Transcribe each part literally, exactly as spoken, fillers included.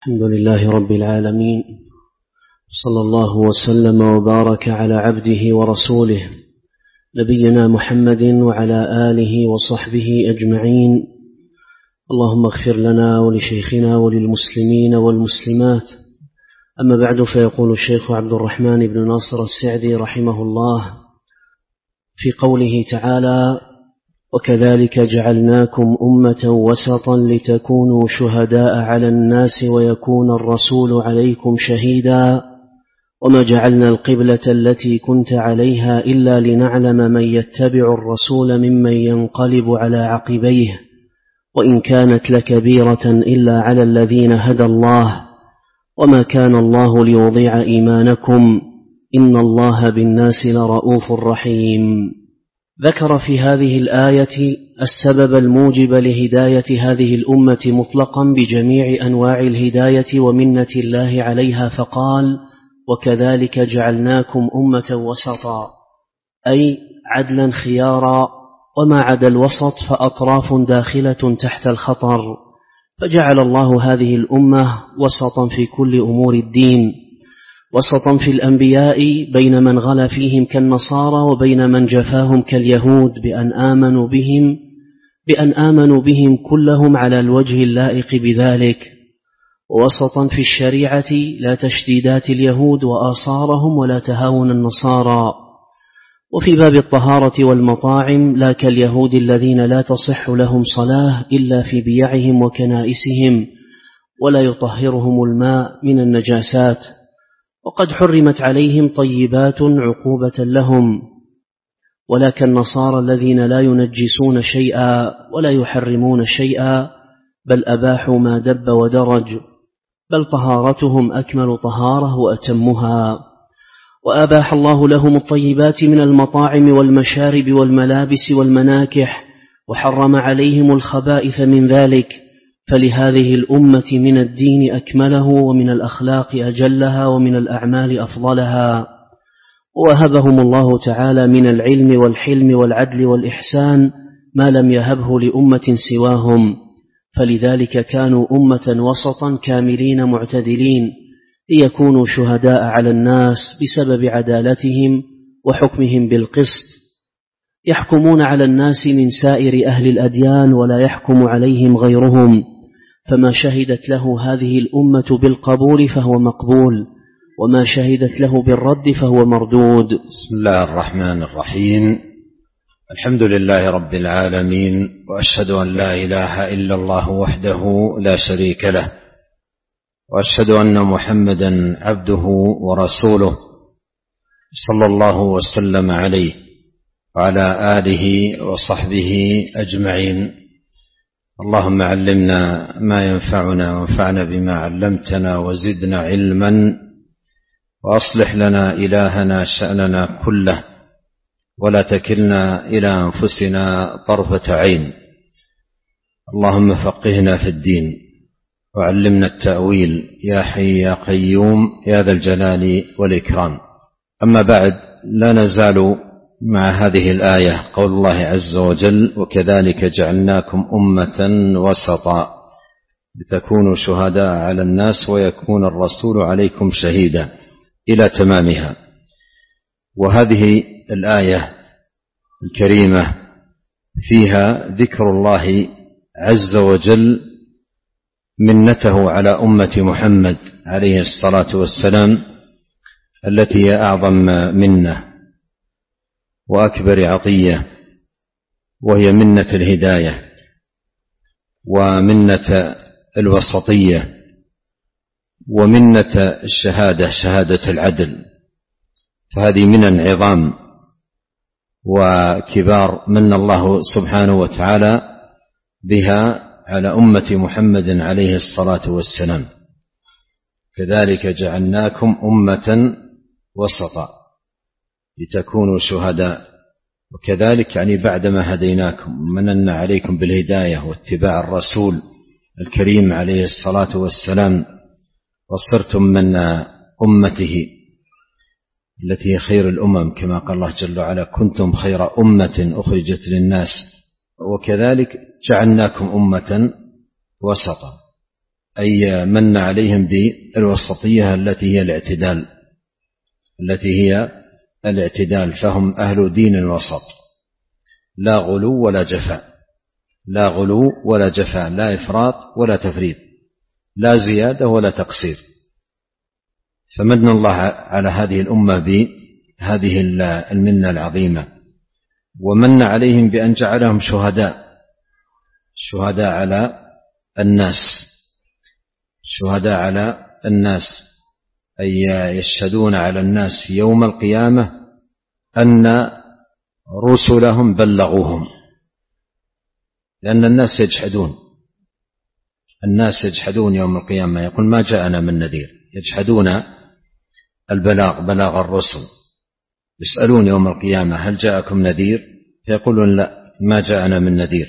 الحمد لله رب العالمين، صلى الله وسلم وبارك على عبده ورسوله نبينا محمد وعلى آله وصحبه أجمعين. اللهم اغفر لنا ولشيخنا وللمسلمين والمسلمات. أما بعد، فيقول الشيخ عبد الرحمن بن ناصر السعدي رحمه الله في قوله تعالى: وكذلك جعلناكم أمة وسطا لتكونوا شهداء على الناس ويكون الرسول عليكم شهيدا، وما جعلنا القبلة التي كنت عليها إلا لنعلم من يتبع الرسول ممن ينقلب على عقبيه، وإن كانت لكبيرة إلا على الذين هدى الله، وما كان الله ليضيع إيمانكم إن الله بالناس لرؤوف رحيم. ذكر في هذه الآية السبب الموجب لهداية هذه الأمة مطلقا بجميع أنواع الهداية ومنة الله عليها، فقال: وكذلك جعلناكم أمة وسطا، أي عدلا خيارا، وما عدا الوسط فأطراف داخلة تحت الخطر، فجعل الله هذه الأمة وسطا في كل أمور الدين، وسطا في الأنبياء بين من غلا فيهم كالنصارى وبين من جفاهم كاليهود، بأن آمنوا بهم بأن آمنوا بهم كلهم على الوجه اللائق بذلك، ووسطا في الشريعة لا تشديدات اليهود وآصارهم ولا تهاون النصارى، وفي باب الطهارة والمطاعم لا كاليهود الذين لا تصح لهم صلاة إلا في بيعهم وكنائسهم ولا يطهرهم الماء من النجاسات، وقد حرمت عليهم طيبات عقوبة لهم، ولا كالنصارى الذين لا ينجسون شيئا ولا يحرمون شيئا، بل أباحوا ما دب ودرج، بل طهارتهم أكمل طهارة وأتمها. وأباح الله لهم الطيبات من المطاعم والمشارب والملابس والمناكح، وحرم عليهم الخبائث من ذلك، فلهذه الأمة من الدين أكمله، ومن الأخلاق أجلها، ومن الأعمال أفضلها. ووهبهم الله تعالى من العلم والحلم والعدل والإحسان ما لم يهبه لأمة سواهم، فلذلك كانوا أمة وسطا كاملين معتدلين، ليكونوا شهداء على الناس بسبب عدالتهم وحكمهم بالقسط، يحكمون على الناس من سائر أهل الأديان ولا يحكم عليهم غيرهم، فما شهدت له هذه الأمة بالقبول فهو مقبول، وما شهدت له بالرد فهو مردود. بسم الله الرحمن الرحيم. الحمد لله رب العالمين، وأشهد أن لا إله إلا الله وحده لا شريك له، وأشهد أن محمدا عبده ورسوله صلى الله وسلم عليه وعلى آله وصحبه أجمعين. اللهم علمنا ما ينفعنا وانفعنا بما علمتنا وزدنا علما، وأصلح لنا إلهنا شأننا كله، ولا تكلنا إلى أنفسنا طرفة عين. اللهم فقهنا في الدين وعلمنا التأويل يا حي يا قيوم يا ذا الجلال والإكرام. أما بعد، لا نزال مع هذه الآية، قول الله عز وجل: وكذلك جعلناكم أمة وسطا لتكونوا شهداء على الناس ويكون الرسول عليكم شهيدا، إلى تمامها. وهذه الآية الكريمة فيها ذكر الله عز وجل منته على أمة محمد عليه الصلاة والسلام، التي هي أعظم منة وأكبر عطية، وهي منة الهداية ومنة الوسطية ومنة الشهادة، شهادة العدل. فهذه منن عظام وكبار من الله سبحانه وتعالى بها على أمة محمد عليه الصلاة والسلام. كذلك جعلناكم أمة وسطا لتكونوا شهداء، وكذلك يعني بعدما هديناكم مننا عليكم بالهداية واتباع الرسول الكريم عليه الصلاة والسلام، وصرتم من أمته التي هي خير الأمم، كما قال الله جل وعلا: كنتم خير أمة أخرجت للناس. وكذلك جعلناكم أمة وسطا، أي من عليهم بالوسطية التي هي الاعتدال التي هي الاعتدال فهم أهل دين وسط، لا غلو ولا جفاء، لا غلو ولا جفاء، لا إفراط ولا تفريط، لا زيادة ولا تقصير. فمن الله على هذه الأمة بهذه المنة العظيمة، ومن عليهم بأن جعلهم شهداء شهداء على الناس شهداء على الناس أي يشهدون على الناس يوم القيامة أن رسلهم بلغوهم، لأن الناس يجحدون الناس يجحدون يوم القيامة، يقول ما جاءنا من نذير، يجحدون البلاغ بلاغ الرسل، يسألون يوم القيامة هل جاءكم نذير؟ فيقولون لا ما جاءنا من نذير،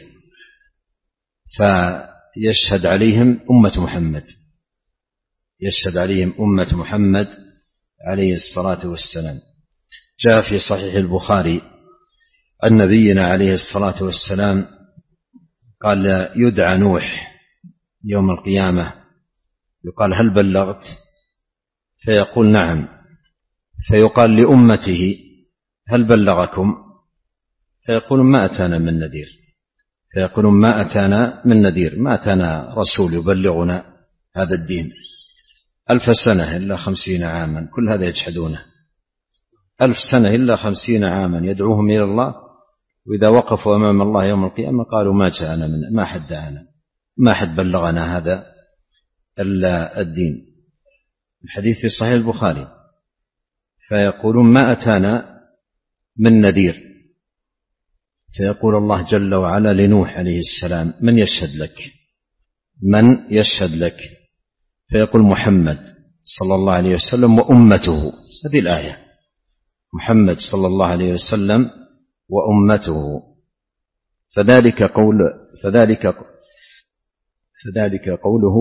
فيشهد عليهم أمة محمد يشهد عليهم أمة محمد عليه الصلاة والسلام. جاء في صحيح البخاري أن نبينا عليه الصلاة والسلام قال يدعى نوح يوم القيامة يقال هل بلغت؟ فيقول نعم، فيقال لأمته هل بلغكم؟ فيقولون ما أتانا من نذير فيقولون ما أتانا من نذير ما أتانا رسول يبلغنا هذا الدين، ألف سنة إلا خمسين عاما، كل هذا يجحدونه، ألف سنة إلا خمسين عاما يدعوهم إلى الله، وإذا وقفوا أمام الله يوم القيامة قالوا ما جاءنا من ما حد دعانا ما حد بلغنا هذا الدين. الحديث في صحيح البخاري. فيقولون ما أتانا من نذير، فيقول الله جل وعلا لنوح عليه السلام من يشهد لك من يشهد لك فيقول محمد صلى الله عليه وسلم وأمته. هذه الآية محمد صلى الله عليه وسلم وأمته. فذلك قول فذلك فذلك قوله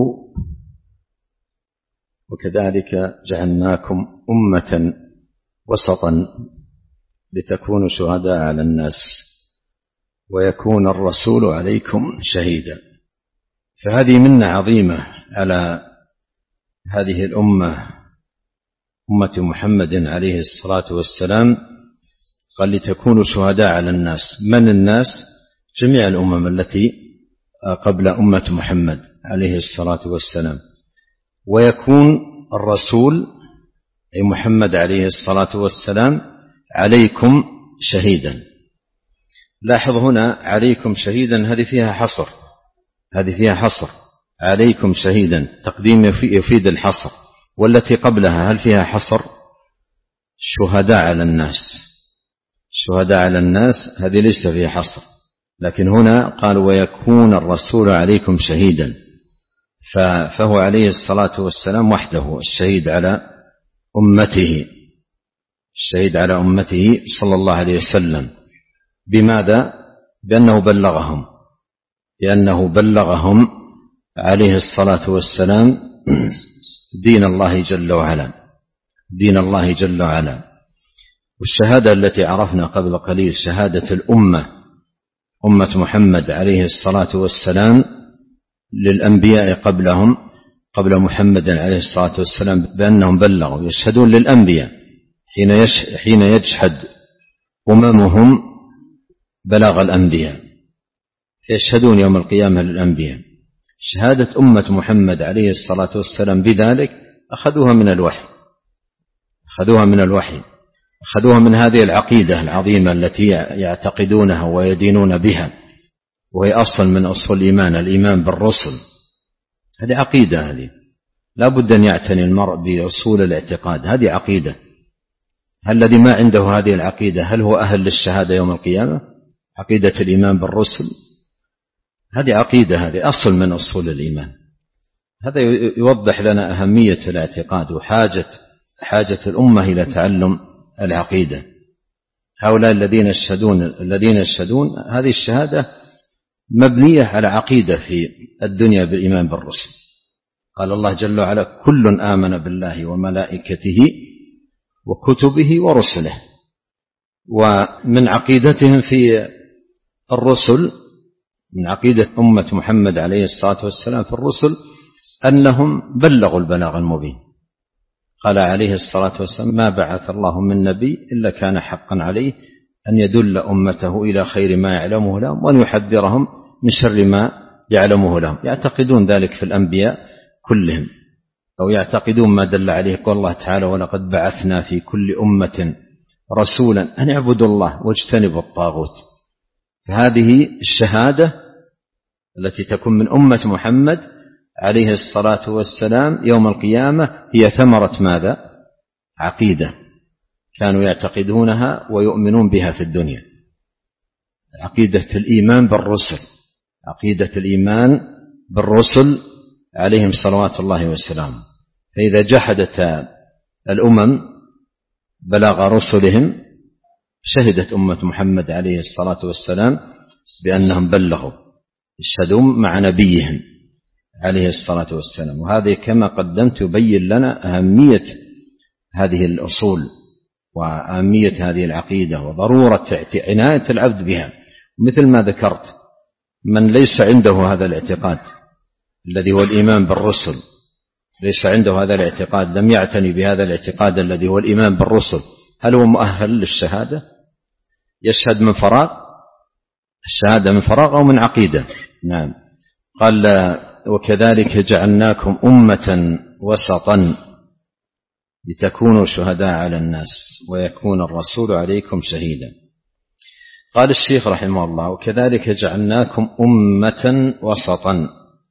وكذلك جعلناكم أمة وسطا لتكونوا شهداء على الناس ويكون الرسول عليكم شهيدا. فهذه منة عظيمة على هذه الأمة أمة محمد عليه الصلاة والسلام، قال لتكونوا شهداء على الناس. من الناس؟ جميع الأمم التي قبل أمة محمد عليه الصلاة والسلام. ويكون الرسول أي محمد عليه الصلاة والسلام عليكم شهيدا. لاحظ هنا عليكم شهيدا، هذه فيها حصر هذه فيها حصر عليكم شهيدا، تقديم يفيد الحصر. والتي قبلها هل فيها حصر؟ شهداء على الناس شهداء على الناس هذه ليس فيها حصر، لكن هنا قال ويكون الرسول عليكم شهيدا، فهو عليه الصلاة والسلام وحده الشهيد على أمته الشهيد على أمته صلى الله عليه وسلم. بماذا؟ بأنه بلغهم بأنه بلغهم عليه الصلاة والسلام دين الله جل وعلا دين الله جل وعلا. والشهادة التي عرفنا قبل قليل شهادة الأمة أمة محمد عليه الصلاة والسلام للأنبياء قبلهم قبل محمد عليه الصلاة والسلام بأنهم بلغوا، يشهدون للأنبياء حين حين يجحد أممهم بلاغ الأنبياء، يشهدون يوم القيامة للأنبياء. شهادة أمة محمد عليه الصلاة والسلام بذلك أخذوها من الوحي أخذوها من الوحي أخذوها من هذه العقيدة العظيمة التي يعتقدونها ويدينون بها، وهي أصل من أصول الإيمان، الإيمان بالرسل. هذه عقيدة، هذه لا بد أن يعتني المرء بأصول الاعتقاد. هذه عقيدة. هل الذي ما عنده هذه العقيدة هل هو أهل للشهادة يوم القيامة؟ عقيدة الإيمان بالرسل هذه عقيدة، هذه أصل من أصول الإيمان. هذا يوضح لنا أهمية الاعتقاد وحاجة حاجة الأمة إلى تعلم العقيدة. هؤلاء الذين يشهدون الذين يشهدون هذه الشهادة مبنية على عقيدة في الدنيا بالإيمان بالرسل. قال الله جل وعلا كل آمن بالله وملائكته وكتبه ورسله. ومن عقيدتهم في الرسل من عقيدة أمة محمد عليه الصلاة والسلام في الرسل أنهم بلغوا البلاغ المبين. قال عليه الصلاة والسلام: ما بعث الله من نبي إلا كان حقا عليه أن يدل أمته إلى خير ما يعلمه لهم وأن يحذرهم من شر ما يعلمه لهم. يعتقدون ذلك في الأنبياء كلهم، أو يعتقدون ما دل عليه قول الله تعالى: ولقد بعثنا في كل أمة رسولا أن اعبدوا الله واجتنبوا الطاغوت. فهذه الشهادة التي تكون من أمة محمد عليه الصلاة والسلام يوم القيامة هي ثمرة ماذا؟ عقيدة كانوا يعتقدونها ويؤمنون بها في الدنيا، عقيدة الإيمان بالرسل، عقيدة الإيمان بالرسل عليهم صلوات الله والسلام. فإذا جحدت الأمم بلاغ رسلهم شهدت أمة محمد عليه الصلاة والسلام بأنهم بلغوا، يشهدون مع نبيهم عليه الصلاة والسلام. وهذه كما قدمت يبين لنا أهمية هذه الأصول وأهمية هذه العقيدة وضرورة عناية العبد بها. مثل ما ذكرت، من ليس عنده هذا الاعتقاد الذي هو الإيمان بالرسل، ليس عنده هذا الاعتقاد، لم يعتني بهذا الاعتقاد الذي هو الإيمان بالرسل، هل هو مؤهل للشهادة؟ يشهد من فراغ؟ الشهادة من فراغ أو من عقيدة؟ نعم. قال: وكذلك جعلناكم أمة وسطا لتكونوا شهداء على الناس ويكون الرسول عليكم شهيدا. قال الشيخ رحمه الله: وكذلك جعلناكم أمة وسطا،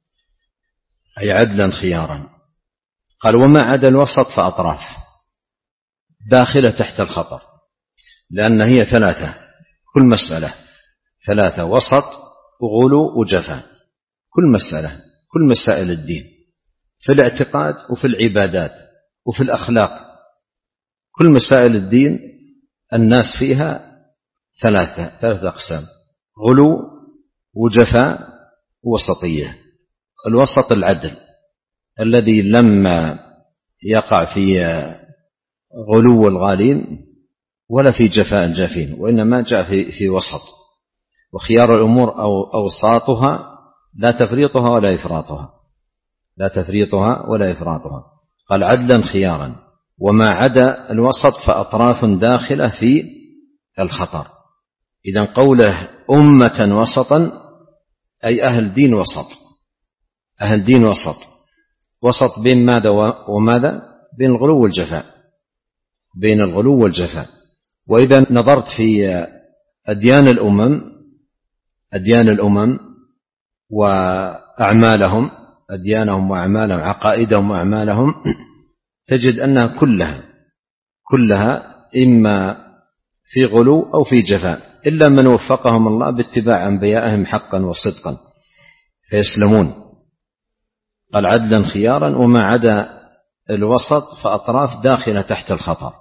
أي عدلا خيارا. قال: وما عدا الوسط فأطراف داخلة تحت الخطر، لأن هي ثلاثة، كل مسألة ثلاثة: وسط وغلو وجفاء. كل مسألة، كل مسائل الدين، في الاعتقاد وفي العبادات وفي الأخلاق، كل مسائل الدين الناس فيها ثلاثة ثلاثة أقسام: غلو وجفاء ووسطية. الوسط العدل الذي لما يقع في غلو الغالين ولا في جفاء الجافين، وإنما جاء في, في وسط. وخيار الأمور أو أوساطها لا تفريطها ولا إفراطها، لا تفريطها ولا إفراطها. قال: عدلا خيارا. وما عدا الوسط فأطراف داخلة في الخطر. إذن قوله أمة وسطا أي أهل دين وسط، أهل دين وسط. وسط بين ماذا وماذا؟ بين الغلو والجفاء، بين الغلو والجفاء. وإذا نظرت في أديان الأمم، أديان الأمم وأعمالهم، أديانهم وأعمالهم، عقائدهم وأعمالهم، تجد أنها كلها كلها إما في غلو أو في جفاء، إلا من وفقهم الله باتباع أنبيائهم حقا وصدقا فيسلمون. قال: عدلا خيارا. وما عدا الوسط فأطراف داخلة تحت الخطر.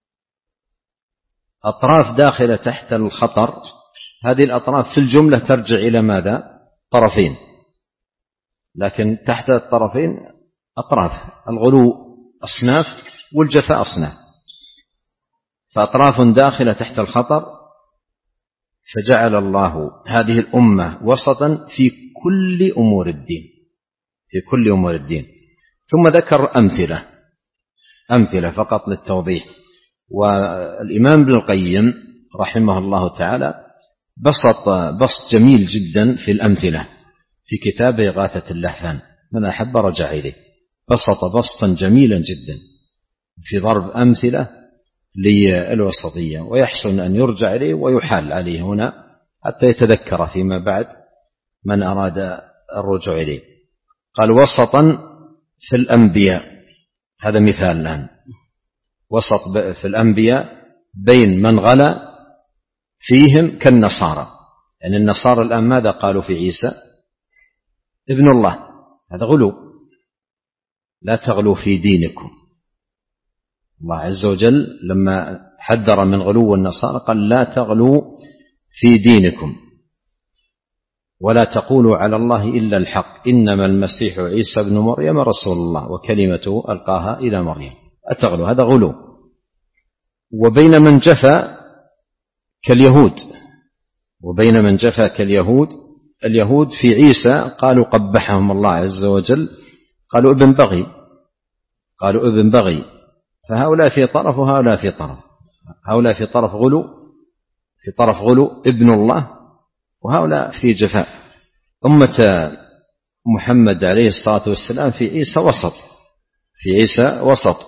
أطراف داخلة تحت الخطر، هذه الأطراف في الجملة ترجع إلى ماذا؟ طرفين، لكن تحت الطرفين أطراف. الغلو أصناف والجفاء أصناف. فأطراف داخلة تحت الخطر، فجعل الله هذه الأمة وسطا في كل أمور الدين، في كل أمور الدين. ثم ذكر أمثلة أمثلة فقط للتوضيح. والإمام ابن القيم رحمه الله تعالى بسط بسط جميل جدا في الأمثلة في كتابه إغاثة اللهفان، من أحب رجع إليه. بسط بسطا جميلا جدا في ضرب أمثلة للوسطية، ويحسن أن يرجع إليه ويحال عليه هنا حتى يتذكر فيما بعد من أراد الرجوع إليه. قال: وسطا في الأنبياء، هذا مثال الآن. وسط في الأنبياء بين من غلا فيهم كالنصارى، يعني النصارى الآن ماذا قالوا في عيسى؟ ابن الله، هذا غلو. لا تغلوا في دينكم. الله عز وجل لما حذر من غلو النصارى قال: لا تغلوا في دينكم ولا تقولوا على الله إلا الحق إنما المسيح عيسى ابن مريم رسول الله وكلمته ألقاها إلى مريم. أتغلوا، هذا غلو. وبين من جفا كاليهود، وبين من جفا كاليهود، اليهود في عيسى قالوا قبحهم الله عز وجل قالوا ابن بغي، قالوا ابن بغي، فهؤلاء في طرف وهؤلاء في طرف، هؤلاء في طرف غلو، في طرف غلو ابن الله، وهؤلاء في جفاء. أمة محمد عليه الصلاة والسلام في عيسى وسط، في عيسى وسط.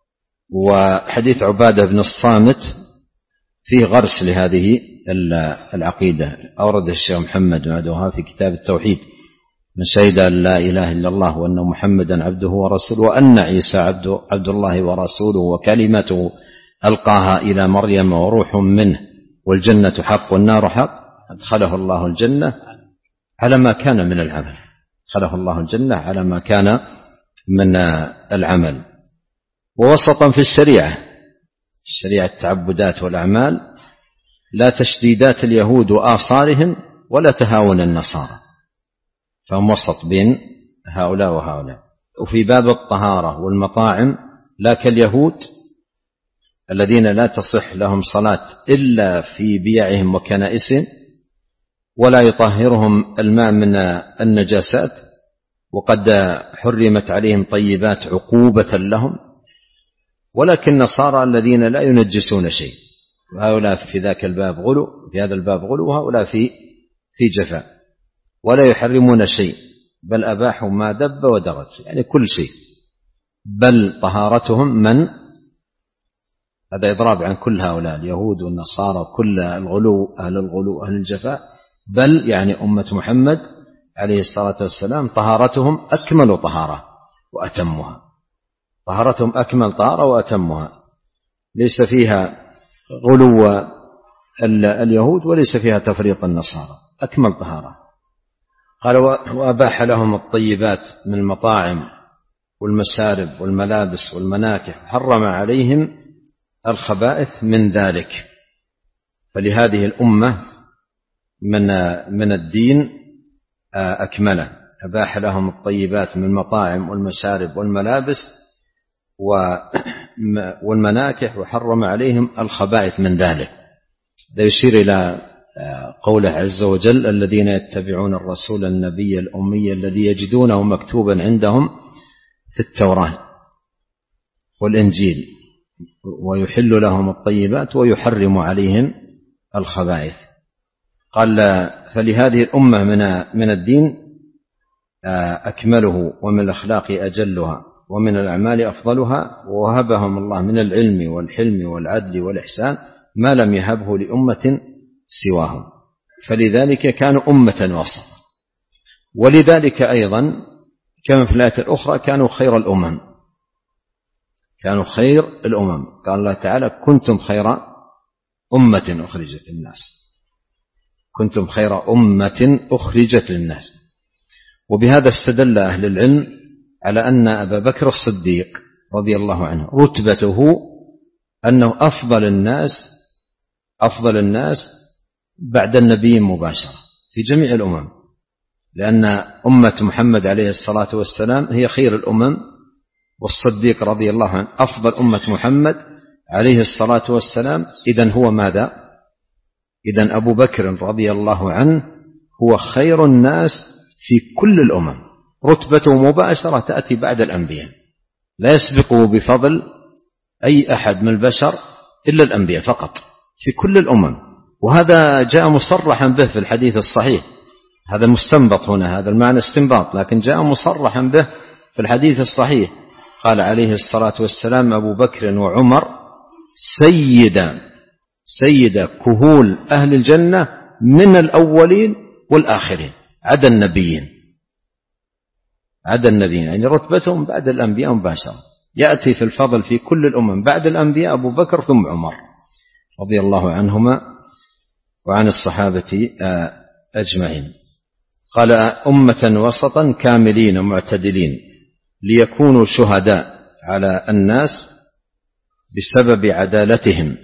وحديث عبادة بن الصامت فيه غرس لهذه العقيدة، أورده الشيخ محمد بن عبد الوهاب في كتاب التوحيد: من شهد أن لا إله إلا الله وأن محمدا عبده ورسوله وأن عيسى عبد, عبد الله ورسوله وكلمته ألقاها إلى مريم وروح منه والجنة حق والنار حق، أدخله الله الجنة على ما كان من العمل، أدخله الله الجنة على ما كان من العمل. ووسطا في الشريعة، الشريعة التعبدات والأعمال، لا تشديدات اليهود وآصارهم ولا تهاون النصارى، فهم وسط بين هؤلاء وهؤلاء. وفي باب الطهارة والمطاعم لا كاليهود الذين لا تصح لهم صلاة إلا في بيعهم وكنائسهم، ولا يطهرهم الماء من النجاسات، وقد حرمت عليهم طيبات عقوبة لهم، ولكن النصارى الذين لا ينجسون شيء، وهؤلاء في ذاك الباب غلو، في هذا الباب غلو، وهؤلاء في في جفاء، ولا يحرمون شيء بل أباحوا ما دب ودغت، يعني كل شيء، بل طهارتهم من هذا إضراب عن كل هؤلاء اليهود والنصارى كل الغلو، أهل الغلو أهل الجفاء، بل يعني أمة محمد عليه الصلاة والسلام طهارتهم أكمل طهارة وأتمها، طهارتهم أكمل طهارة وأتمها، ليس فيها غلو اليهود وليس فيها تفريط النصارى، أكمل طهارة. قال: وأباح لهم الطيبات من المطاعم والمشارب والملابس والمناكح، حرم عليهم الخبائث من ذلك. فلهذه الأمة من من الدين أكمله، أباح لهم الطيبات من المطاعم والمشارب والملابس والمناكح، وحرم عليهم الخبائث من ذلك. ده يشير إلى قوله عز وجل: الذين يتبعون الرسول النبي الأمي الذي يجدونه مكتوبا عندهم في التوراة والإنجيل ويحل لهم الطيبات ويحرم عليهم الخبائث. قال: فلهذه الأمة من من الدين أكمله، ومن الأخلاق أجلها، ومن الأعمال أفضلها، ووهبهم الله من العلم والحلم والعدل والإحسان ما لم يهبه لأمة سواهم، فلذلك كانوا أمة وسطا. ولذلك أيضا كما في الآية الأخرى كانوا خير الأمم، كانوا خير الأمم. قال الله تعالى: كنتم خير أمة أخرجت للناس، كنتم خير أمة أخرجت للناس. وبهذا استدل أهل العلم على أن أبا بكر الصديق رضي الله عنه رتبته أنه أفضل الناس، أفضل الناس بعد النبي مباشرة في جميع الأمم، لأن أمة محمد عليه الصلاة والسلام هي خير الأمم، والصديق رضي الله عنه أفضل أمة محمد عليه الصلاة والسلام. إذن هو ماذا؟ إذن أبو بكر رضي الله عنه هو خير الناس في كل الأمم، رتبته مباشرة تأتي بعد الأنبياء، لا يسبقه بفضل أي أحد من البشر إلا الأنبياء فقط في كل الأمم. وهذا جاء مصرحا به في الحديث الصحيح، هذا المستنبط هنا، هذا المعنى استنباط، لكن جاء مصرحا به في الحديث الصحيح. قال عليه الصلاة والسلام: أبو بكر وعمر سيدا سيد كهول أهل الجنة من الأولين والآخرين، عدا النبيين، عدا النبيين، يعني رتبتهم بعد الأنبياء مباشرة. يأتي في الفضل في كل الأمم بعد الأنبياء أبو بكر ثم عمر رضي الله عنهما وعن الصحابة أجمعين. قال: أمة وسطا كاملين معتدلين ليكونوا شهداء على الناس بسبب عدالتهم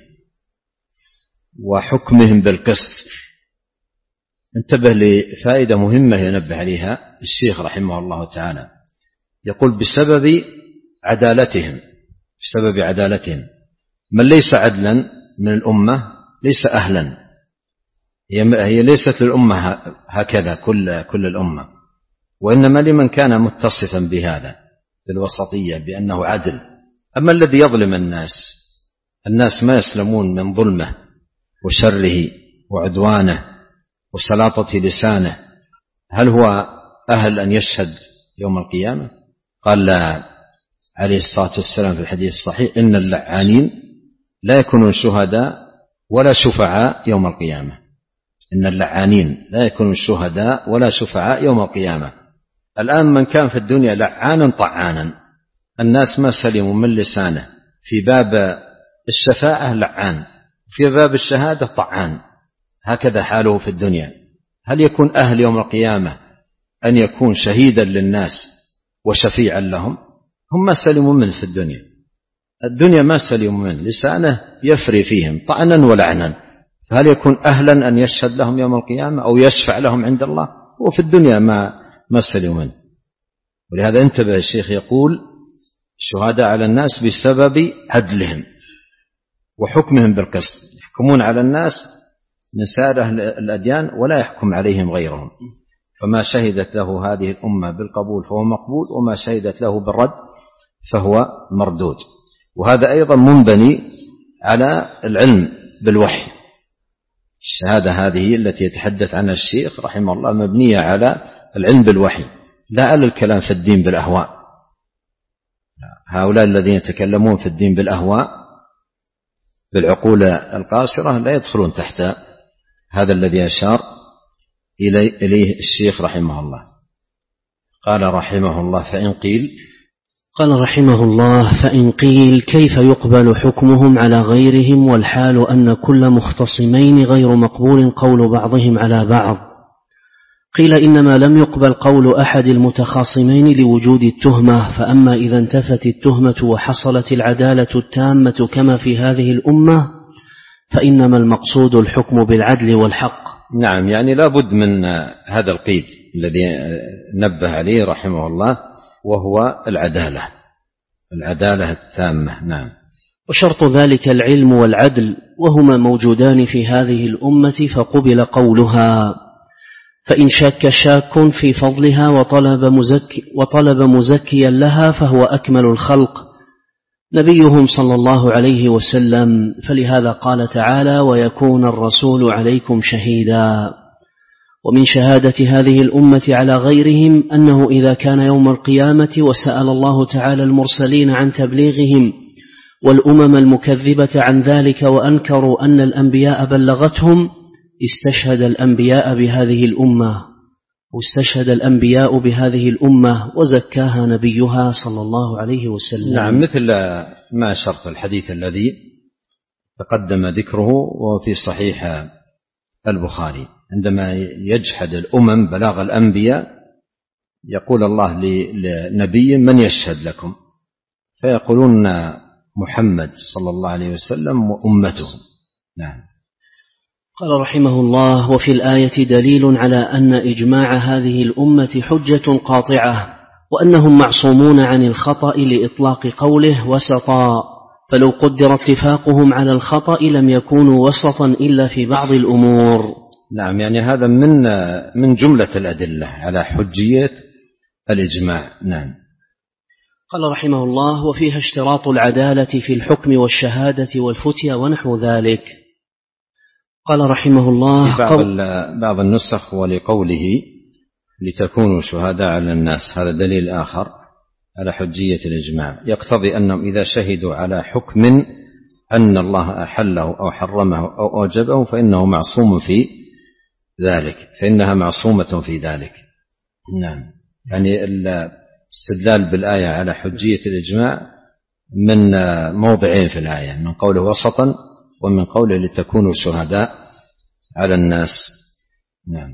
وحكمهم بالقسط. انتبه لفائدة مهمة ينبه عليها الشيخ رحمه الله تعالى، يقول بسبب عدالتهم، بسبب عدالتهم. من ليس عدلا من الأمة ليس أهلا، هي ليست للأمة هكذا كل كل الأمة، وإنما لمن كان متصفا بهذا. بالوسطية بأنه عدل. أما الذي يظلم الناس، الناس ما يسلمون من ظلمه وشره وعدوانه وسلاطة لسانه، هل هو أهل أن يشهد يوم القيامة؟ قال لا عليه الصلاة والسلام في الحديث الصحيح: إن اللعانين لا يكونون شهداء ولا شفعاء يوم القيامة. إن اللعانين لا يكونون شهداء ولا شفعاء يوم القيامة. الآن من كان في الدنيا لعانا طعانا، الناس ما سلموا من لسانه، في باب الشفاعة لعان، في باب الشهادة طعان، هكذا حاله في الدنيا. هل يكون أهل يوم القيامة أن يكون شهيدا للناس وشفيعا لهم؟ هم ما سلموا منه في الدنيا، الدنيا ما سلموا منه، لسانه يفري فيهم طعنا ولعنا، فهل يكون أهلا أن يشهد لهم يوم القيامة أو يشفع لهم عند الله؟ وفي الدنيا ما ما سلموا منه. ولهذا انتبه الشيخ يقول: شهداء على الناس بسبب عدلهم وحكمهم بالقسط، يحكمون على الناس من سائر أهل الأديان ولا يحكم عليهم غيرهم، فما شهدت له هذه الأمة بالقبول فهو مقبول، وما شهدت له بالرد فهو مردود. وهذا أيضا منبني على العلم بالوحي. الشهادة هذه التي يتحدث عنها الشيخ رحمه الله مبنية على العلم بالوحي، لا على الكلام في الدين بالأهواء. هؤلاء الذين يتكلمون في الدين بالأهواء بالعقول القاصرة لا يدخلون تحت هذا الذي أشار إليه الشيخ رحمه الله. قال رحمه الله: فإن قيل قال رحمه الله فإن قيل كيف يقبل حكمهم على غيرهم والحال أن كل مختصمين غير مقبول قول بعضهم على بعض؟ قيل إنما لم يقبل قول أحد المتخاصمين لوجود التهمة، فأما إذا انتفت التهمة وحصلت العدالة التامة كما في هذه الأمة فإنما المقصود الحكم بالعدل والحق. نعم، يعني لا بد من هذا القيد الذي نبه عليه رحمه الله، وهو العدالة، العدالة التامة. نعم. وشرط ذلك العلم والعدل، وهما موجودان في هذه الأمة فقبل قولها. فإن شك شاك في فضلها وطلب, مزكي وطلب مزكيا لها فهو أكمل الخلق نبيهم صلى الله عليه وسلم، فلهذا قال تعالى: ويكون الرسول عليكم شهيدا. ومن شهادة هذه الأمة على غيرهم أنه إذا كان يوم القيامة وسأل الله تعالى المرسلين عن تبليغهم والأمم المكذبة عن ذلك وأنكروا أن الأنبياء بلغتهم، استشهد الأنبياء بهذه الأمة واستشهد الأنبياء بهذه الأمة وزكاها نبيها صلى الله عليه وسلم. نعم، مثل ما شرط الحديث الذي تقدم ذكره وفي صحيح البخاري، عندما يجحد الأمم بلاغ الأنبياء يقول الله لنبي: من يشهد لكم؟ فيقولون: محمد صلى الله عليه وسلم وأمته. نعم. قال رحمه الله: وفي الآية دليل على أن إجماع هذه الأمة حجة قاطعة، وأنهم معصومون عن الخطأ لإطلاق قوله وسطا، فلو قدر اتفاقهم على الخطأ لم يكونوا وسطا إلا في بعض الأمور. نعم، يعني هذا من من جملة الأدلة على حجية الإجماع. نعم. قال رحمه الله: وفيها اشتراط العدالة في الحكم والشهادة والفتية ونحو ذلك. قال رحمه الله: في بعض, بعض النسخ ولقوله لتكونوا شهداء على الناس، هذا دليل آخر على حجية الإجماع، يقتضي أنهم إذا شهدوا على حكم أن الله أحله أو حرمه أو أوجبه فإنه معصوم في ذلك، فإنها معصومة في ذلك. نعم، يعني الاستدلال بالآية على حجية الإجماع من موضعين في الآية، من قوله وسطا ومن قوله لتكونوا شهداء على الناس. نعم.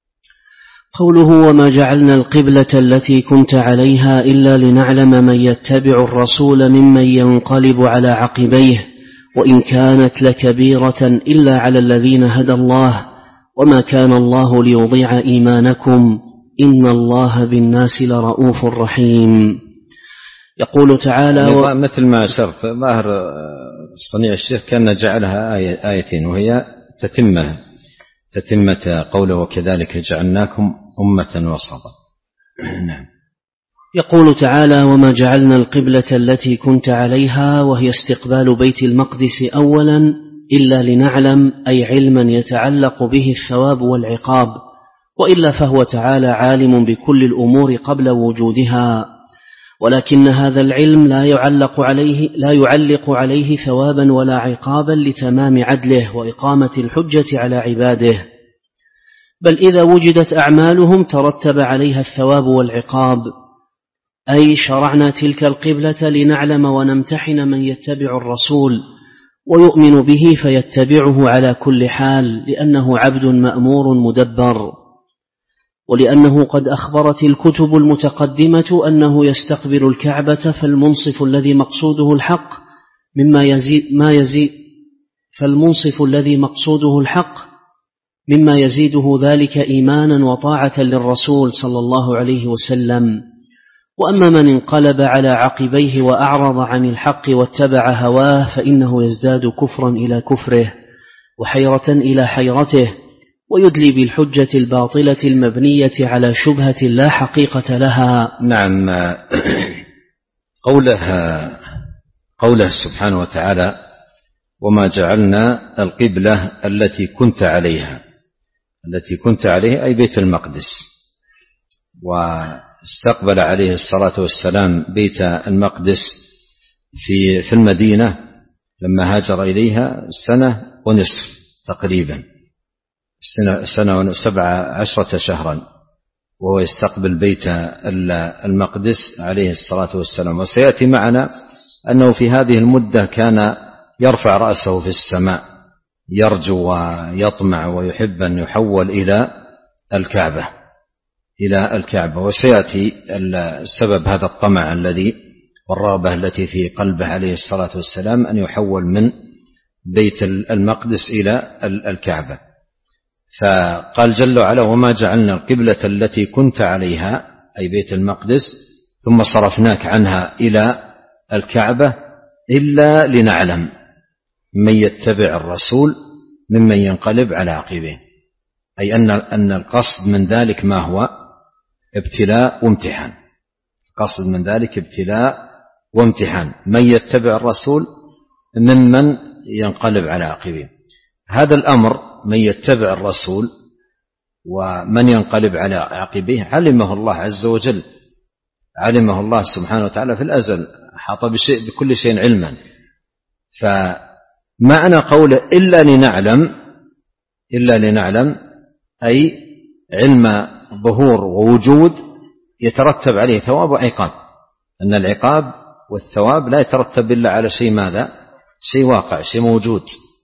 قوله: وما جعلنا القبلة التي كنت عليها إلا لنعلم من يتبع الرسول ممن ينقلب على عقبيه وإن كانت لكبيرة إلا على الذين هدى الله وما كان الله ليضيع إيمانكم إن الله بالناس لرؤوف رحيم. يقول تعالى: يعني مثل ما أشرت ظاهر صنيع الشيخ كان جعلها آية آيتين، وهي تتمة تتمة قوله: وكذلك جعلناكم أمة وسطا. نعم. يقول تعالى: وما جعلنا القبلة التي كنت عليها وهي استقبال بيت المقدس أولا إلا لنعلم، أي علما يتعلق به الثواب والعقاب، وإلا فهو تعالى عالم بكل الأمور قبل وجودها، ولكن هذا العلم لا يعلق عليه, لا يعلق عليه ثوابا ولا عقابا لتمام عدله وإقامة الحجة على عباده، بل إذا وجدت أعمالهم ترتب عليها الثواب والعقاب. أي شرعنا تلك القبلة لنعلم ونمتحن من يتبع الرسول ويؤمن به فيتبعه على كل حال، لأنه عبد مأمور مدبر، ولأنه قد أخبرت الكتب المتقدمة أنه يستقبل الكعبة، فالمنصف الذي مقصوده الحق مما يزيد ما يزيد فالمنصف الذي مقصوده الحق مما يزيده ذلك إيمانا وطاعة للرسول صلى الله عليه وسلم. وأما من انقلب على عقبيه وأعرض عن الحق واتبع هواه فإنه يزداد كفرا إلى كفره وحيرة إلى حيرته، ويدلي بالحجة الباطلة المبنية على شبهة لا حقيقة لها. نعم. قوله, قوله سبحانه وتعالى: وما جعلنا القبلة التي كنت عليها، التي كنت عليها أي بيت المقدس، واستقبل عليه الصلاة والسلام بيت المقدس في في المدينة لما هاجر إليها سنة ونصف تقريبا، سنة, سنة وسبع عشرة شهرا وهو يستقبل بيت المقدس عليه الصلاة والسلام. وسيأتي معنا أنه في هذه المدة كان يرفع رأسه في السماء يرجو ويطمع ويحب أن يحول إلى الكعبة إلى الكعبة وسيأتي السبب هذا الطمع الذي والرغبة التي في قلبه عليه الصلاة والسلام أن يحول من بيت المقدس إلى الكعبة. فقال جل وعلا: وما جعلنا القبلة التي كنت عليها أي بيت المقدس ثم صرفناك عنها إلى الكعبة إلا لنعلم من يتبع الرسول ممن ينقلب على عقبيه، أي أن أن القصد من ذلك ما هو؟ ابتلاء وامتحان. القصد من ذلك ابتلاء وامتحان من يتبع الرسول ممن ينقلب على عقبيه. هذا الأمر من يتبع الرسول ومن ينقلب على عقبيه علمه الله عز وجل، علمه الله سبحانه وتعالى في الأزل، حاط بشيء بكل شيء علما. فمعنى قوله إلا لنعلم، إلا لنعلم أي علم ظهور ووجود يترتب عليه ثواب وعقاب، أن العقاب والثواب لا يترتب إلا على شيء ماذا؟ شيء واقع، شيء موجود.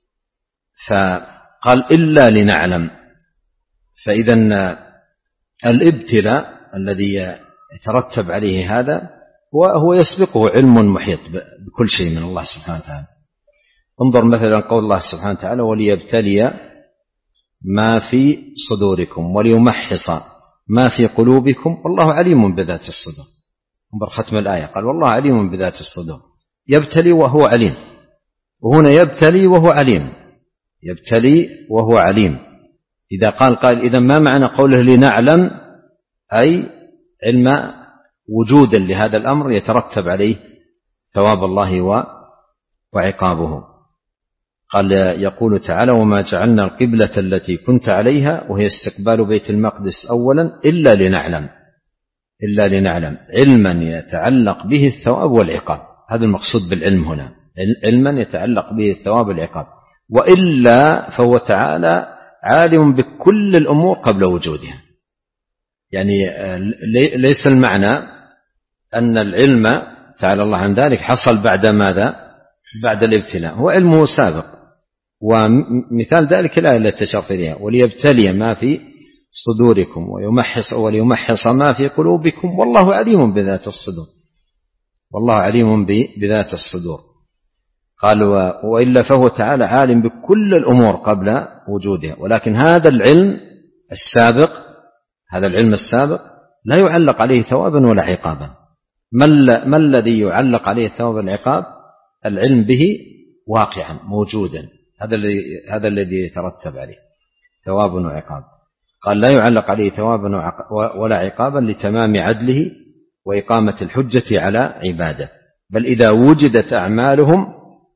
فقال إلا لنعلم، فإذا الابتلاء الذي يترتب عليه هذا وهو يسبقه علم محيط بكل شيء من الله سبحانه وتعالى. انظر مثلا قول الله سبحانه وتعالى: وليبتلي ما في صدوركم وليمحص ما في قلوبكم والله عليم بذات الصدور. انظر ختم الآية، قال والله عليم بذات الصدور، يبتلي وهو عليم، وهنا يبتلي وهو عليم، يبتلي وهو عليم. إذا قال قال إذا ما معنى قوله لنعلم؟ أي علم وجودا لهذا الأمر يترتب عليه ثواب الله وعقابه. قال يقول تعالى: وما جعلنا القبلة التي كنت عليها وهي استقبال بيت المقدس أولا إلا لنعلم، إلا لنعلم علما يتعلق به الثواب والعقاب. هذا المقصود بالعلم هنا، علما يتعلق به الثواب والعقاب، وإلا فهو تعالى عالم بكل الأمور قبل وجودها. يعني ليس المعنى أن العلم تعالى الله عن ذلك حصل بعد ماذا؟ بعد الابتلاء، هو علمه سابق. ومثال ذلك الآية التي تشرف إليها: وليبتلي ما في صدوركم ويمحص وليمحص ما في قلوبكم والله عليم بذات الصدور، والله عليم بذات الصدور. قال وإلا فهو تعالى عالم بكل الأمور قبل وجودها، ولكن هذا العلم السابق، هذا العلم السابق لا يعلق عليه ثوابا ولا عقابا. ما الذي يعلق عليه الثواب والعقاب؟ العلم به واقعا موجودا، هذا الذي هذا الذي يترتب عليه ثواب وعقاب. قال لا يعلق عليه ثوابا ولا عقابا لتمام عدله وإقامة الحجة على عباده، بل إذا وجدت أعمالهم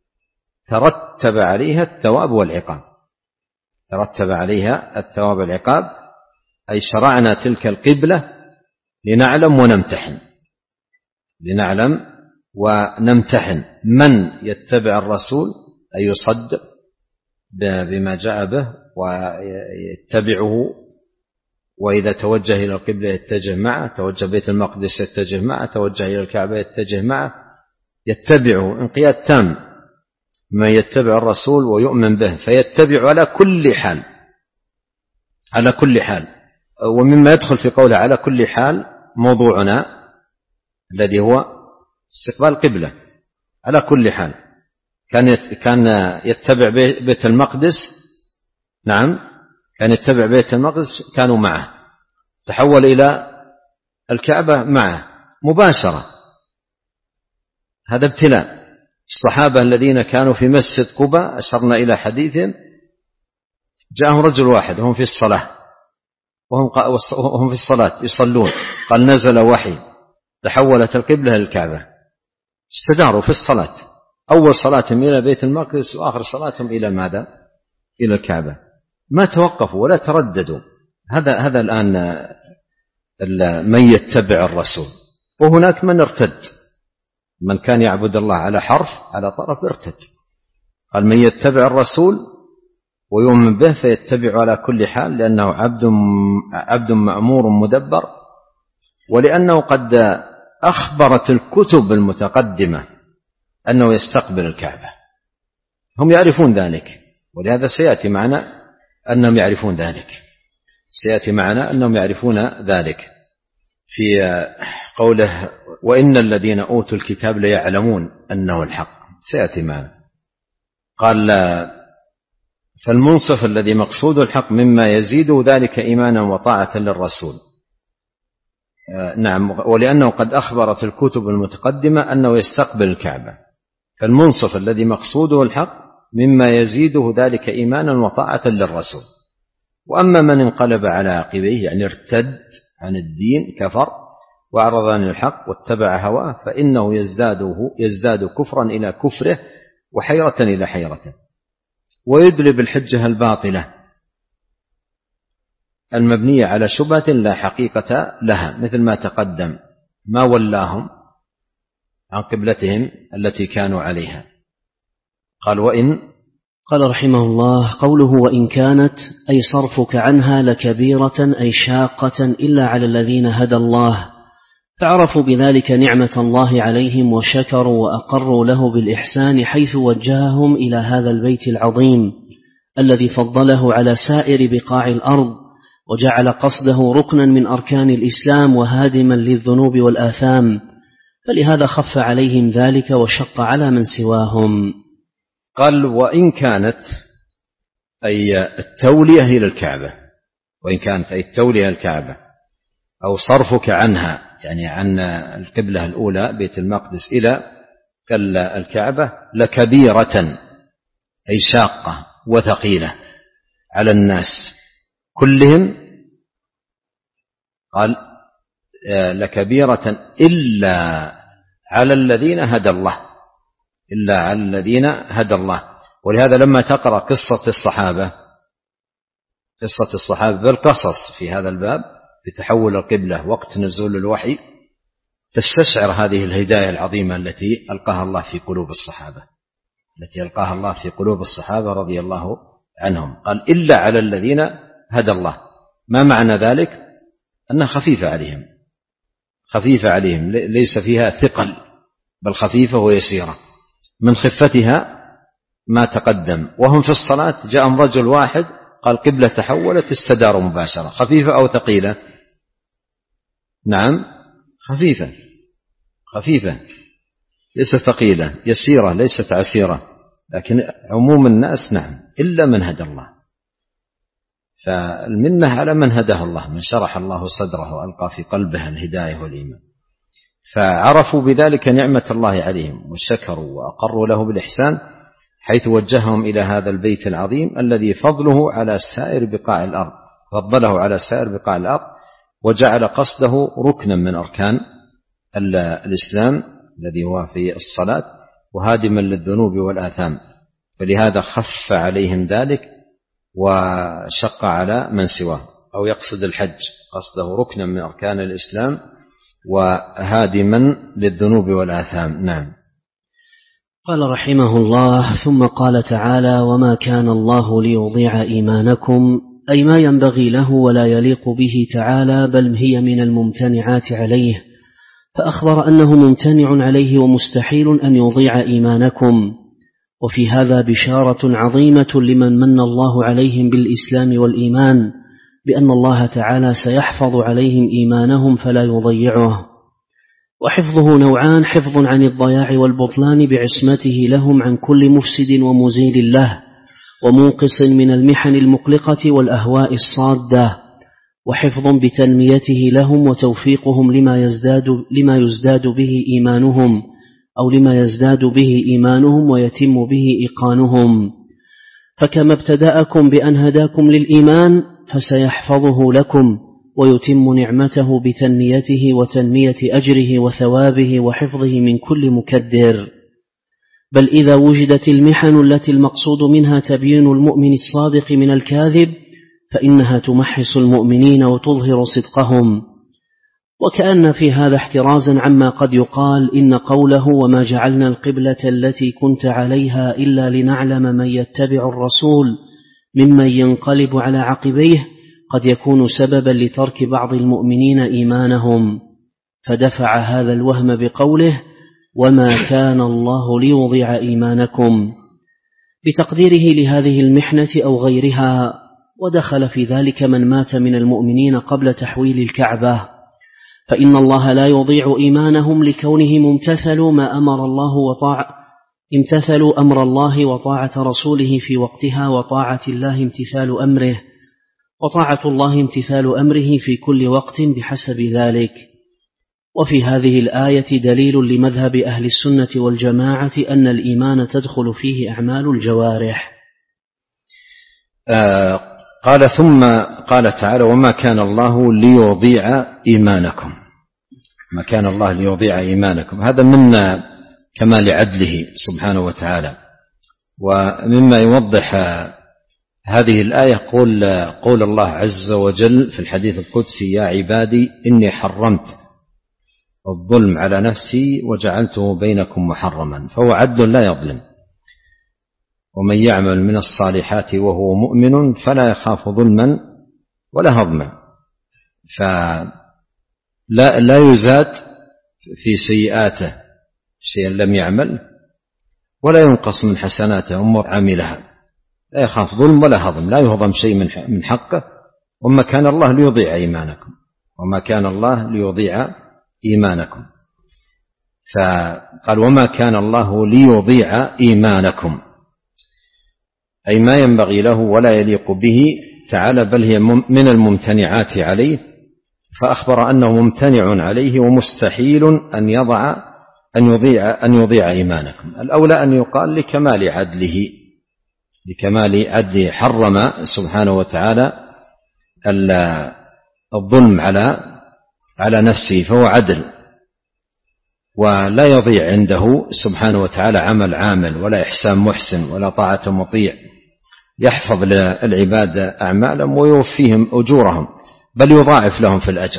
ترتب عليها الثواب والعقاب، ترتب عليها الثواب والعقاب، أي شرعنا تلك القبلة لنعلم ونمتحن، لنعلم ونمتحن من يتبع الرسول أي يصدق بما جاء به ويتبعه، وإذا توجه إلى القبلة يتجه معه، توجه بيت المقدس يتجه معه، توجه إلى الكعبة يتجه معه، يتبعه انقياد تام. من يتبع الرسول ويؤمن به فيتبع على كل حال، على كل حال. ومما يدخل في قوله على كل حال موضوعنا الذي هو استقبال القبلة، على كل حال. كان كان يتبع بيت المقدس، نعم كان يتبع بيت المقدس كانوا معه، تحول إلى الكعبة معه مباشرة، هذا ابتلاء. الصحابة الذين كانوا في مسجد قباء أشرنا إلى حديثهم، جاءهم رجل واحد وهم في الصلاة، وهم وهم في الصلاة يصلون، قال نزل وحي تحولت القبلة للكعبة، استداروا في الصلاة، أول صلاتهم إلى بيت المقدس وآخر صلاتهم إلى ماذا؟ إلى الكعبة، ما توقفوا ولا ترددوا. هذا هذا الآن من يتبع الرسول. وهناك من ارتد، من كان يعبد الله على حرف على طرف ارتد. قال من يتبع الرسول ويؤمن به فيتبع على كل حال، لأنه عبد عبد مأمور مدبر، ولأنه قد أخبرت الكتب المتقدمة أنه يستقبل الكعبة، هم يعرفون ذلك، ولهذا سيأتي معنا أنهم يعرفون ذلك، سيأتي معنا أنهم يعرفون ذلك في قوله وإن الذين أوتوا الكتاب ليعلمون أنه الحق، سيأتي معنا. قال فالمنصف الذي مقصود الحق مما يزيد ذلك إيمانا وطاعة للرسول، نعم، ولأنه قد أخبرت الكتب المتقدمة أنه يستقبل الكعبة، فالمنصف الذي مقصوده الحق مما يزيده ذلك إيمانا وطاعة للرسول. وأما من انقلب على عقبيه يعني ارتد عن الدين كفر وأعرض عن الحق واتبع هواه، فإنه يزداده يزداد كفرا إلى كفره وحيرة إلى حيرته، ويدلب الحجة الباطلة المبنية على شبهة لا حقيقة لها، مثل ما تقدم ما ولاهم عن قبلتهم التي كانوا عليها. قال وإن قال رحمه الله قوله وإن كانت أي صرفك عنها لكبيرة أي شاقة إلا على الذين هدى الله، فعرفوا بذلك نعمة الله عليهم وشكروا وأقروا له بالإحسان حيث وجههم إلى هذا البيت العظيم الذي فضله على سائر بقاع الأرض، وجعل قصده ركنا من أركان الإسلام وهادما للذنوب والآثام، فلهذا خف عليهم ذلك وشق على من سواهم. قال وإن كانت أي التولية إلى الكعبة، وإن كانت أي التولية إلى الكعبة أو صرفك عنها يعني عن القبلة الأولى بيت المقدس إلى الكعبة لكبيرة أي شاقة وثقيلة على الناس كلهم. قال لكبيرة إلا على الذين هدى الله، إلا على الذين هدى الله. ولهذا لما تقرأ قصة الصحابة قصة الصحابة بالقصص في هذا الباب بتحول القبلة وقت نزول الوحي، تستشعر هذه الهداية العظيمة التي ألقاها الله في قلوب الصحابة التي ألقاها الله في قلوب الصحابة رضي الله عنهم. قال إلا على الذين هدى الله، ما معنى ذلك؟ أنها خفيفة عليهم، خفيفة عليهم ليس فيها ثقل، بل خفيفة ويسيرة، من خفتها ما تقدم. وهم في الصلاة جاءهم رجل واحد قال قبلة تحولت استداروا مباشرة، خفيفة أو ثقيلة؟ نعم خفيفة، خفيفة ليست ثقيلة، يسيرة ليست عسيرة، لكن عموم الناس نعم إلا من هدى الله. فالمنة على من هداه الله، من شرح الله صدره وألقى في قلبه الهداية والإيمان، فعرفوا بذلك نعمة الله عليهم وشكروا وأقروا له بالإحسان حيث وجههم إلى هذا البيت العظيم الذي فضله على سائر بقاع الأرض، فضله على سائر بقاع الأرض، وجعل قصده ركنا من أركان الإسلام الذي هو في الصلاة وهادما للذنوب والآثام، فلهذا خف عليهم ذلك وشق على من سواه، أو يقصد الحج قصده ركنا من أركان الإسلام وهادما للذنوب والآثام. نعم. قال رحمه الله: ثم قال تعالى: وما كان الله ليضيع إيمانكم، أي ما ينبغي له ولا يليق به تعالى، بل هي من الممتنعات عليه، فأخبر أنه ممتنع عليه ومستحيل أن يضيع إيمانكم. وفي هذا بشارة عظيمة لمن من الله عليهم بالإسلام والإيمان، بأن الله تعالى سيحفظ عليهم إيمانهم فلا يضيعه. وحفظه نوعان: حفظ عن الضياع والبطلان بعصمته لهم عن كل مفسد ومزيل له ومنقص من المحن المقلقة والأهواء الصادة، وحفظ بتنميته لهم وتوفيقهم لما يزداد, لما يزداد به إيمانهم أو لما يزداد به إيمانهم ويتم به إيقانهم. فكما ابتدأكم بأن هداكم للإيمان فسيحفظه لكم ويتم نعمته بتنميته وتنمية أجره وثوابه وحفظه من كل مكدر. بل إذا وجدت المحن التي المقصود منها تبيين المؤمن الصادق من الكاذب فإنها تمحص المؤمنين وتظهر صدقهم. وكأن في هذا احترازا عما قد يقال إن قوله: وما جعلنا القبلة التي كنت عليها إلا لنعلم من يتبع الرسول ممن ينقلب على عقبيه، قد يكون سببا لترك بعض المؤمنين إيمانهم، فدفع هذا الوهم بقوله: وما كان الله ليضيع إيمانكم، بتقديره لهذه المحنة أو غيرها. ودخل في ذلك من مات من المؤمنين قبل تحويل الكعبة، فإن الله لا يضيع إيمانهم لكونهم امتثلوا ما أمر الله وطاع امتثلوا أمر الله وطاعة رسوله في وقتها، وطاعة الله امتثال أمره، وطاعة الله امتثال أمره في كل وقت بحسب ذلك. وفي هذه الآية دليل لمذهب أهل السنة والجماعة أن الإيمان تدخل فيه أعمال الجوارح. آه قال ثم قال تعالى: وما كان الله ليضيع إيمانكم. ما كان الله ليضيع إيمانكم، هذا من كمال عدله سبحانه وتعالى. ومما يوضح هذه الآية قول, قول الله عز وجل في الحديث القدسي: يا عبادي إني حرمت الظلم على نفسي وجعلته بينكم محرما. فهو عدل لا يظلم، ومن يعمل من الصالحات وهو مؤمن فلا يخاف ظلما ولا هضما. فلا لا يزاد في سيئاته شيئا لم يعمل، ولا ينقص من حسناته أمور عملها، لا يخاف ظلم ولا هضم، لا يهضم شيء من حقه. وما كان الله ليضيع إيمانكم، وما كان الله ليضيع إيمانكم. فقال: وما كان الله ليضيع إيمانكم، أي ما ينبغي له ولا يليق به تعالى، بل هي من الممتنعات عليه، فأخبر أنه ممتنع عليه ومستحيل أن يضع أن يضيع أن يضيع إيمانكم. الأولى أن يقال لكمال عدله، لكمال عدله حرم سبحانه وتعالى الظلم على على نفسه، فهو عدل، ولا يضيع عنده سبحانه وتعالى عمل عامل ولا إحسان محسن ولا طاعة مطيع. يحفظ للعباد أعمالهم ويوفيهم أجورهم، بل يضاعف لهم في الأجر.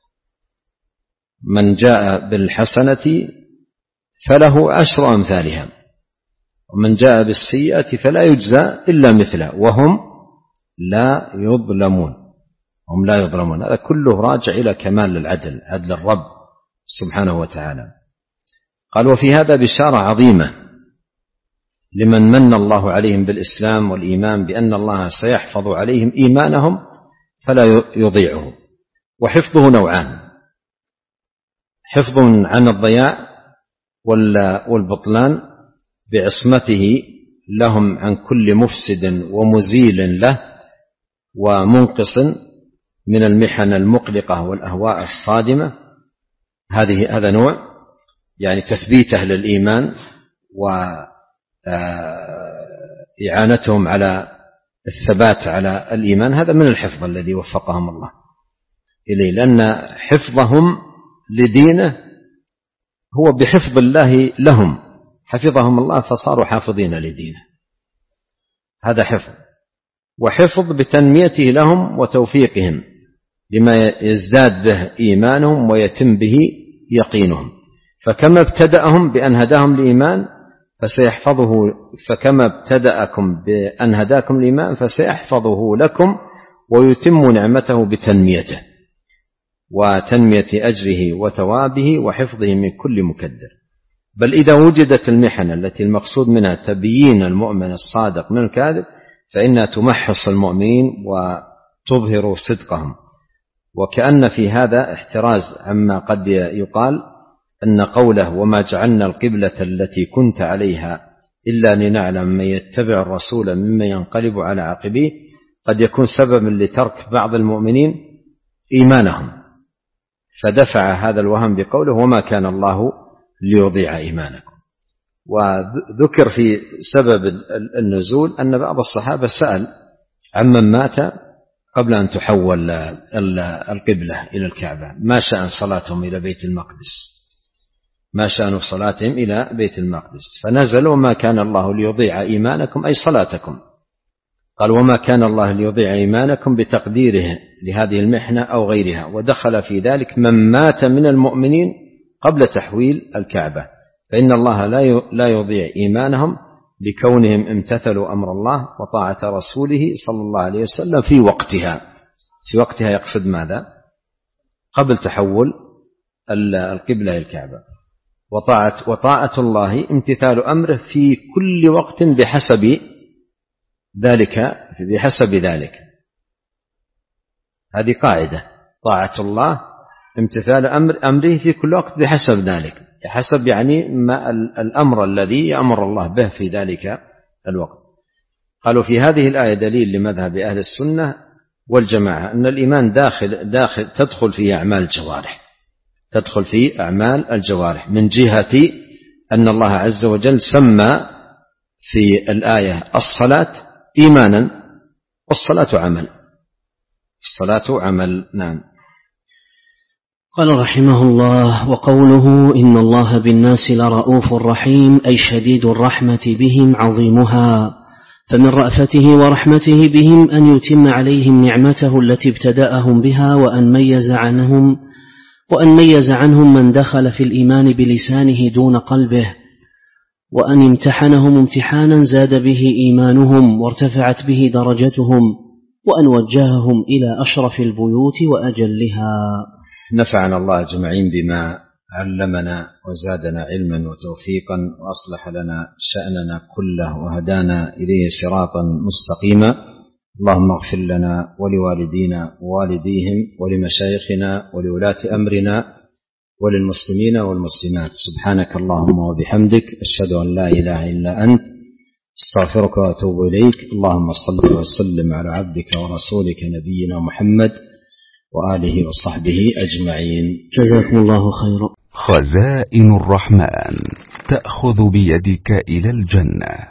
من جاء بالحسنة فله عشر أمثالها، ومن جاء بالسيئة فلا يجزى إلا مثله وهم لا يظلمون. هم لا يظلمون. هذا كله راجع إلى كمال العدل، عدل الرب سبحانه وتعالى. قال: وفي هذا بشارة عظيمة لمن من الله عليهم بالإسلام والإيمان، بأن الله سيحفظ عليهم إيمانهم فلا يضيعه. وحفظه نوعان: حفظ عن الضياع والبطلان بعصمته لهم عن كل مفسد ومزيل له ومنقص من المحن المقلقة والأهواء الصادمة. هذه هذا نوع، يعني تثبيته للإيمان وإعانتهم على الثبات على الإيمان. هذا من الحفظ الذي وفقهم الله إليه، لأن حفظهم لدينه هو بحفظ الله لهم، حفظهم الله فصاروا حافظين لدينه، هذا حفظ. وحفظ بتنميته لهم وتوفيقهم لما يزداد به إيمانهم ويتم به يقينهم. فكما ابتدأهم بأن هداهم الإيمان فسيحفظه، فكما ابتدأكم بأن هداكم الإيمان فسيحفظه لكم ويتم نعمته بتنميته وتنمية أجره وثوابه وحفظه من كل مكدر. بل إذا وجدت المحن التي المقصود منها تبيين المؤمن الصادق من الكاذب فإنها تمحص المؤمنين وتظهر صدقهم. وكأن في هذا احتراز عما قد يقال أن قوله وما جعلنا القبلة التي كنت عليها إلا لنعلم من يتبع الرسول ممن ينقلب على عقبيه قد يكون سببا لترك بعض المؤمنين إيمانهم، فدفع هذا الوهم بقوله وما كان الله ليضيع إيمانكم. وذكر في سبب النزول أن بعض الصحابة سأل عمن مات قبل أن تحول القبلة إلى الكعبة ما شأن صلاتهم إلى بيت المقدس، ما شأن صلاتهم إلى بيت المقدس، فنزل وما كان الله ليضيع إيمانكم أي صلاتكم. قال وما كان الله ليضيع إيمانكم بتقديره لهذه المحنة أو غيرها، ودخل في ذلك من مات من المؤمنين قبل تحويل الكعبة، فإن الله لا يضيع إيمانهم بكونهم امتثلوا أمر الله وطاعة رسوله صلى الله عليه وسلم في وقتها. في وقتها يقصد ماذا؟ قبل تحول القبلة إلى الكعبة. وطاعة, وطاعة الله امتثال أمره في كل وقت بحسب ذلك بحسب ذلك هذه قاعدة، طاعة الله امتثال أمر أمره في كل وقت بحسب ذلك، حسب يعني ما الأمر الذي يأمر الله به في ذلك الوقت. قالوا في هذه الآية دليل لمذهب أهل السنة والجماعة أن الإيمان داخل, داخل تدخل في أعمال الجوارح، تدخل في أعمال الجوارح من جهة أن الله عز وجل سمى في الآية الصلاة إيمانا، والصلاة عمل، الصلاة عمل. نعم. قال رحمه الله وقوله إن الله بالناس لرؤوف رحيم أي شديد الرحمة بهم عظيمها، فمن رأفته ورحمته بهم أن يتم عليهم نعمته التي ابتدأهم بها وأن ميز عنهم وأن ميز عنهم من دخل في الإيمان بلسانه دون قلبه، وأن امتحنهم امتحانا زاد به إيمانهم وارتفعت به درجتهم، وأن وجههم إلى أشرف البيوت وأجلها. نفعنا الله أجمعين بما علمنا وزادنا علما وتوفيقا وأصلح لنا شأننا كله وهدانا إليه صراطا مستقيما. اللهم اغفر لنا ولوالدينا ووالديهم ولمشايخنا ولولاة أمرنا وللمسلمين والمسلمات. سبحانك اللهم وبحمدك أشهد أن لا إله إلا أنت استغفرك وأتوب إليك. اللهم صل وسلم على عبدك ورسولك نبينا محمد وآله وصحبه أجمعين. جزاكم الله خيرا. خزائن الرحمن تأخذ بيدك إلى الجنة.